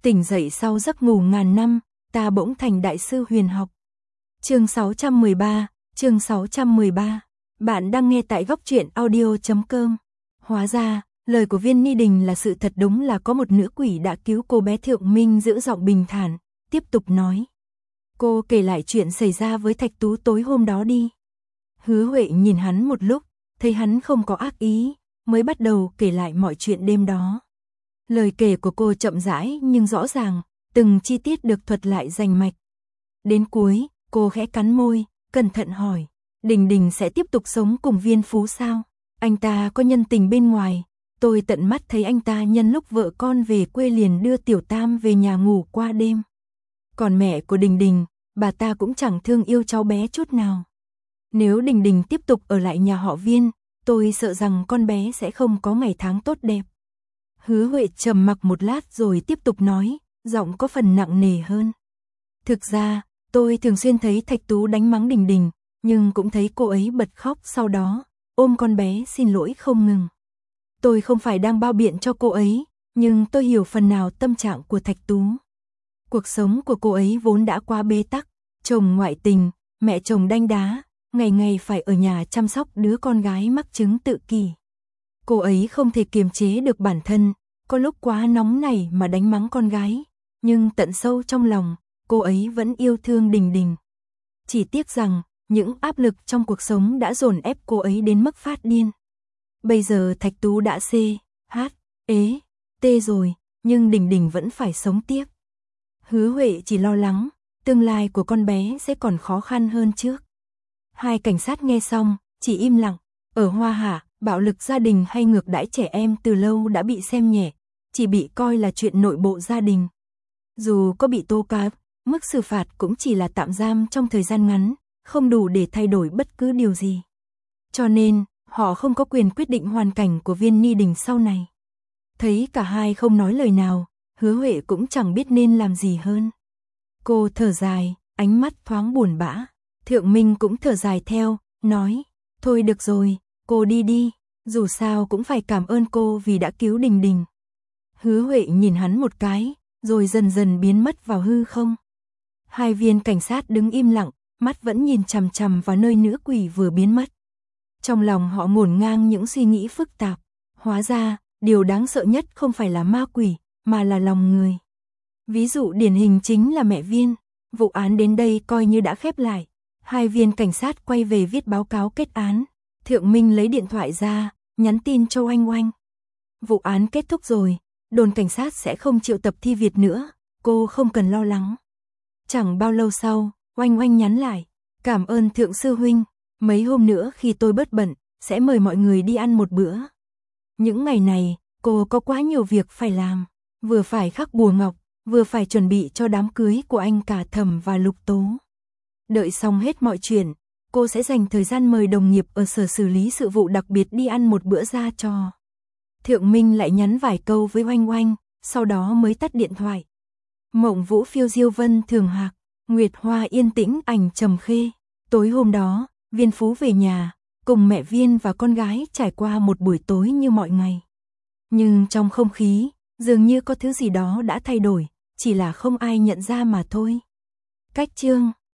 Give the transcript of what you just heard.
Tỉnh dậy sau giấc ngủ ngàn năm, ta bỗng thành đại sư huyền học. Chương 613. Bạn đang nghe tại goctruyện audio.com. Hóa ra, lời của Viên Ni Đình là sự thật, đúng là có một nữ quỷ đã cứu cô bé. Thượng Minh giữ giọng bình thản, tiếp tục nói. Cô kể lại chuyện xảy ra với Thạch Tú tối hôm đó đi. Hứa Huệ nhìn hắn một lúc, thấy hắn không có ác ý, mới bắt đầu kể lại mọi chuyện đêm đó. Lời kể của cô chậm rãi nhưng rõ ràng, từng chi tiết được thuật lại rành mạch. Đến cuối, cô khẽ cắn môi, cẩn thận hỏi, Đình Đình sẽ tiếp tục sống cùng Viên Phú sao? Anh ta có nhân tình bên ngoài, tôi tận mắt thấy anh ta nhân lúc vợ con về quê liền đưa Tiểu Tam về nhà ngủ qua đêm. Còn mẹ của Đình Đình, bà ta cũng chẳng thương yêu cháu bé chút nào. Nếu Đình Đình tiếp tục ở lại nhà họ Viên, tôi sợ rằng con bé sẽ không có ngày tháng tốt đẹp. Hứa Huệ trầm mặc một lát rồi tiếp tục nói, giọng có phần nặng nề hơn. Thực ra, tôi thường xuyên thấy Thạch Tú đánh mắng Đình Đình, nhưng cũng thấy cô ấy bật khóc sau đó, ôm con bé xin lỗi không ngừng. Tôi không phải đang bao biện cho cô ấy, nhưng tôi hiểu phần nào tâm trạng của Thạch Tú. Cuộc sống của cô ấy vốn đã quá bế tắc, chồng ngoại tình, mẹ chồng đanh đá, ngày ngày phải ở nhà chăm sóc đứa con gái mắc chứng tự kỷ. Cô ấy không thể kiềm chế được bản thân, có lúc quá nóng nảy mà đánh mắng con gái, nhưng tận sâu trong lòng, cô ấy vẫn yêu thương Đình Đình. Chỉ tiếc rằng, những áp lực trong cuộc sống đã dồn ép cô ấy đến mức phát điên. Bây giờ Thạch Tú đã CHT rồi, nhưng Đình Đình vẫn phải sống tiếp. Hứa Huệ chỉ lo lắng, tương lai của con bé sẽ còn khó khăn hơn trước. Hai cảnh sát nghe xong, chỉ im lặng. Ở Hoa Hạ, bạo lực gia đình hay ngược đãi trẻ em từ lâu đã bị xem nhẹ, chỉ bị coi là chuyện nội bộ gia đình. Dù có bị tố cáo, mức xử phạt cũng chỉ là tạm giam trong thời gian ngắn, không đủ để thay đổi bất cứ điều gì. Cho nên, họ không có quyền quyết định hoàn cảnh của Viên Ni Đình sau này. Thấy cả hai không nói lời nào, Hứa Huệ cũng chẳng biết nên làm gì hơn. Cô thở dài, ánh mắt thoáng buồn bã. Thượng Minh cũng thở dài theo, nói, thôi được rồi, cô đi đi, dù sao cũng phải cảm ơn cô vì đã cứu Đình Đình. Hứa Huệ nhìn hắn một cái, rồi dần dần biến mất vào hư không. Hai viên cảnh sát đứng im lặng, mắt vẫn nhìn chằm chằm vào nơi nữ quỷ vừa biến mất. Trong lòng họ ngổn ngang những suy nghĩ phức tạp. Hóa ra, điều đáng sợ nhất không phải là ma quỷ, mà là lòng người. Ví dụ điển hình chính là mẹ Viên. Vụ án đến đây coi như đã khép lại. Hai viên cảnh sát quay về viết báo cáo kết án. Thượng Minh lấy điện thoại ra, nhắn tin cho Oanh Oanh. Vụ án kết thúc rồi, đồn cảnh sát sẽ không triệu tập Thi Việt nữa, cô không cần lo lắng. Chẳng bao lâu sau, Oanh Oanh nhắn lại, cảm ơn Thượng Sư Huynh, mấy hôm nữa khi tôi bớt bận, sẽ mời mọi người đi ăn một bữa. Những ngày này, cô có quá nhiều việc phải làm, vừa phải khắc bùa ngọc, vừa phải chuẩn bị cho đám cưới của anh cả Thẩm và Lục Tố. Đợi xong hết mọi chuyện, cô sẽ dành thời gian mời đồng nghiệp ở sở xử lý sự vụ đặc biệt đi ăn một bữa ra trò. Thượng Minh lại nhắn vài câu với Oanh Oanh, sau đó mới tắt điện thoại. Mộng Vũ phiêu diêu vân thường hạc, Nguyệt Hoa yên tĩnh ảnh trầm khê. Tối hôm đó, Viên Phú về nhà, cùng mẹ Viên và con gái trải qua một buổi tối như mọi ngày. Nhưng trong không khí, dường như có thứ gì đó đã thay đổi, chỉ là không ai nhận ra mà thôi. Cách chương